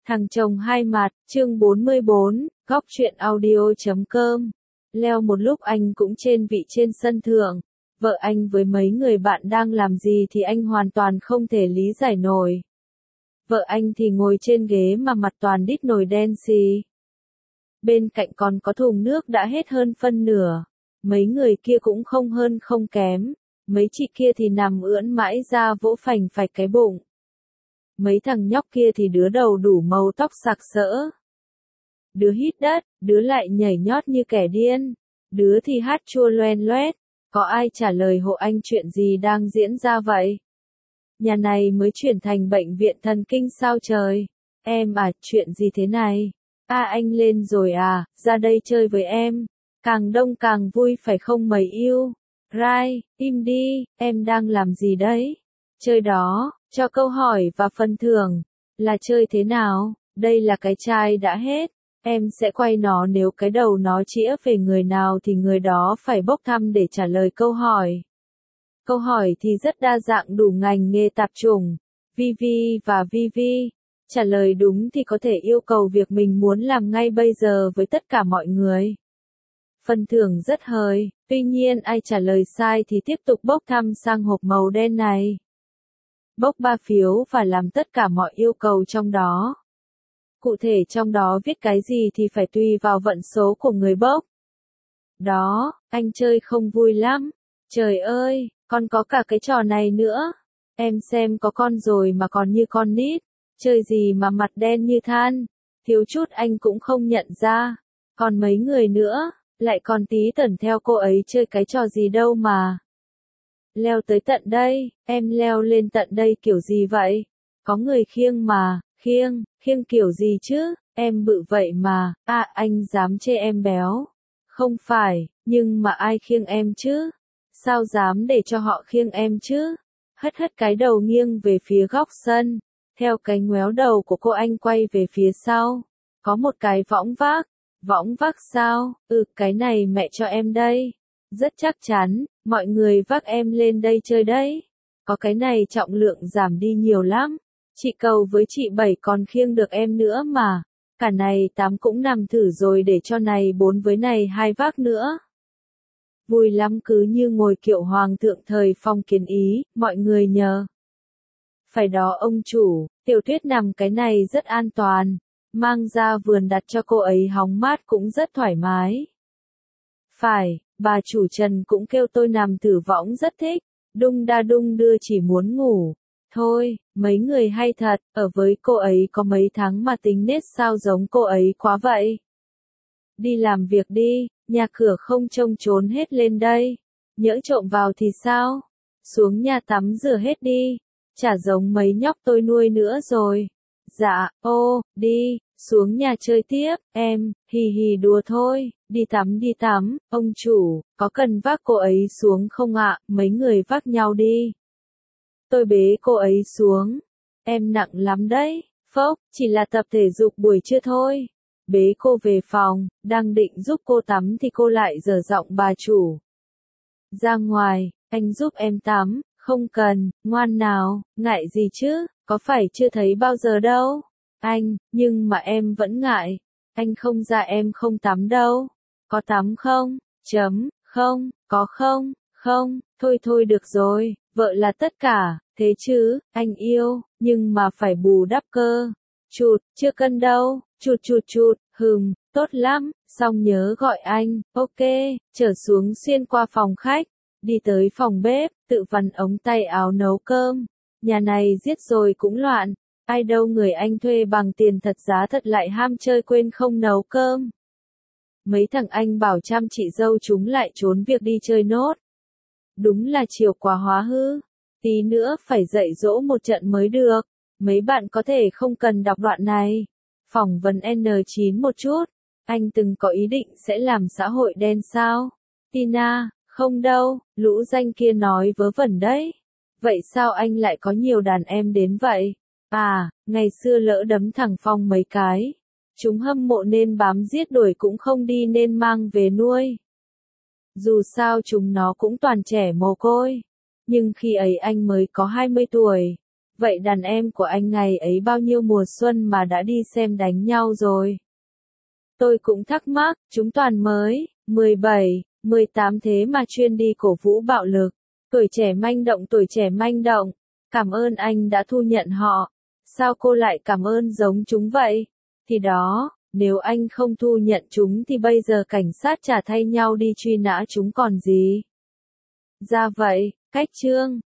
Thằng chồng hai mặt, chương 44, góc truyện audio.com. Leo một lúc anh cũng trên vị trên sân thượng. Vợ anh với mấy người bạn đang làm gì thì anh hoàn toàn không thể lý giải nổi. Vợ anh thì ngồi trên ghế mà mặt toàn đít nồi đen xì. Bên cạnh còn có thùng nước đã hết hơn phân nửa. Mấy người kia cũng không hơn không kém. Mấy chị kia thì nằm ưỡn mãi ra vỗ phành phạch cái bụng. Mấy thằng nhóc kia thì đứa đầu đủ màu tóc sặc sỡ. Đứa hít đất, đứa lại nhảy nhót như kẻ điên. Đứa thì hát chua loen loét. Có ai trả lời hộ anh chuyện gì đang diễn ra vậy? Nhà này mới chuyển thành bệnh viện thần kinh sao trời? Em à, chuyện gì thế này? À anh lên rồi à, ra đây chơi với em. Càng đông càng vui phải không mày yêu? Rai, im đi, em đang làm gì đấy? Chơi đó, cho câu hỏi và phần thưởng. Là chơi thế nào? Đây là cái chai đã hết. Em sẽ quay nó nếu cái đầu nó chĩa về người nào thì người đó phải bốc thăm để trả lời câu hỏi. Câu hỏi thì rất đa dạng đủ ngành nghề tạp chủng, VV và VV. Trả lời đúng thì có thể yêu cầu việc mình muốn làm ngay bây giờ với tất cả mọi người. Phần thưởng rất hời, tuy nhiên ai trả lời sai thì tiếp tục bốc thăm sang hộp màu đen này. Bốc 3 phiếu và làm tất cả mọi yêu cầu trong đó. Cụ thể trong đó viết cái gì thì phải tùy vào vận số của người bốc. Đó, anh chơi không vui lắm. Trời ơi, còn có cả cái trò này nữa. Em xem có con rồi mà còn như con nít. Chơi gì mà mặt đen như than. Thiếu chút anh cũng không nhận ra. Còn mấy người nữa, lại còn tí tẩn theo cô ấy chơi cái trò gì đâu mà. Leo tới tận đây, em leo lên tận đây kiểu gì vậy? Có người khiêng mà, khiêng kiểu gì chứ? Em bự vậy mà, à anh dám chê em béo. Không phải, nhưng mà ai khiêng em chứ? Sao dám để cho họ khiêng em chứ? Hất cái đầu nghiêng về phía góc sân. Theo cái ngoéo đầu của cô anh quay về phía sau. Có một cái võng vác sao? Cái này mẹ cho em đây. Rất chắc chắn, mọi người vác em lên đây chơi đấy. Có cái này trọng lượng giảm đi nhiều lắm. Chị Cầu với chị Bảy còn khiêng được em nữa mà. Cả này 8 cũng nằm thử rồi để cho này 4 với này 2 vác nữa. Vui lắm cứ như ngồi kiệu hoàng thượng thời phong kiến Ý, mọi người nhờ. Phải đó ông chủ, Tiểu Tuyết nằm cái này rất an toàn. Mang ra vườn đặt cho cô ấy hóng mát cũng rất thoải mái. Phải, bà chủ Trần cũng kêu tôi nằm thử võng rất thích. Đung đa đung đưa chỉ muốn ngủ. Thôi, mấy người hay thật, ở với cô ấy có mấy tháng mà tính nết sao giống cô ấy quá vậy. Đi làm việc đi, nhà cửa không trông trốn hết lên đây. Nhỡ trộm vào thì sao? Xuống nhà tắm rửa hết đi. Chả giống mấy nhóc tôi nuôi nữa rồi. Dạ, đi, xuống nhà chơi tiếp, em, hì đùa thôi, đi tắm, ông chủ, có cần vác cô ấy xuống không ạ? Mấy người vác nhau đi. Tôi bế cô ấy xuống. Em nặng lắm đấy, phốc, chỉ là tập thể dục buổi trưa thôi. Bế cô về phòng, đang định giúp cô tắm thì cô lại dở giọng bà chủ. Ra ngoài, anh giúp em tắm, không cần, ngoan nào, ngại gì chứ, có phải chưa thấy bao giờ đâu. Anh, nhưng mà em vẫn ngại. Anh không ra em không tắm đâu. Có tắm không? Không, có không, thôi được rồi, vợ là tất cả, thế chứ, anh yêu, nhưng mà phải bù đắp cơ. Chưa cân đâu, chụt, tốt lắm, xong nhớ gọi anh, ok, trở xuống xuyên qua phòng khách, đi tới phòng bếp, tự vặn ống tay áo nấu cơm. Nhà này giết rồi cũng loạn, ai đâu người anh thuê bằng tiền thật giá thật lại ham chơi quên không nấu cơm. Mấy thằng anh bảo chăm chị dâu chúng lại trốn việc đi chơi nốt. Đúng là chiều quá hóa hư, tí nữa phải dạy dỗ một trận mới được. Mấy bạn có thể không cần đọc đoạn này. Phỏng vấn N9 một chút. Anh từng có ý định sẽ làm xã hội đen sao? Tina, không đâu, lũ danh kia nói vớ vẩn đấy. Vậy sao anh lại có nhiều đàn em đến vậy? À, ngày xưa lỡ đấm thằng Phong mấy cái. Chúng hâm mộ nên bám giết đuổi cũng không đi nên mang về nuôi. Dù sao chúng nó cũng toàn trẻ mồ côi. Nhưng khi ấy anh mới có 20 tuổi. Vậy đàn em của anh ngày ấy bao nhiêu mùa xuân mà đã đi xem đánh nhau rồi? Tôi cũng thắc mắc, chúng toàn mới 17, 18 thế mà chuyên đi cổ vũ bạo lực. Tuổi trẻ manh động, tuổi trẻ manh động. Cảm ơn anh đã thu nhận họ. Sao cô lại cảm ơn giống chúng vậy? Thì đó, nếu anh không thu nhận chúng thì bây giờ cảnh sát chả thay nhau đi truy nã chúng còn gì. Ra vậy, cách chương.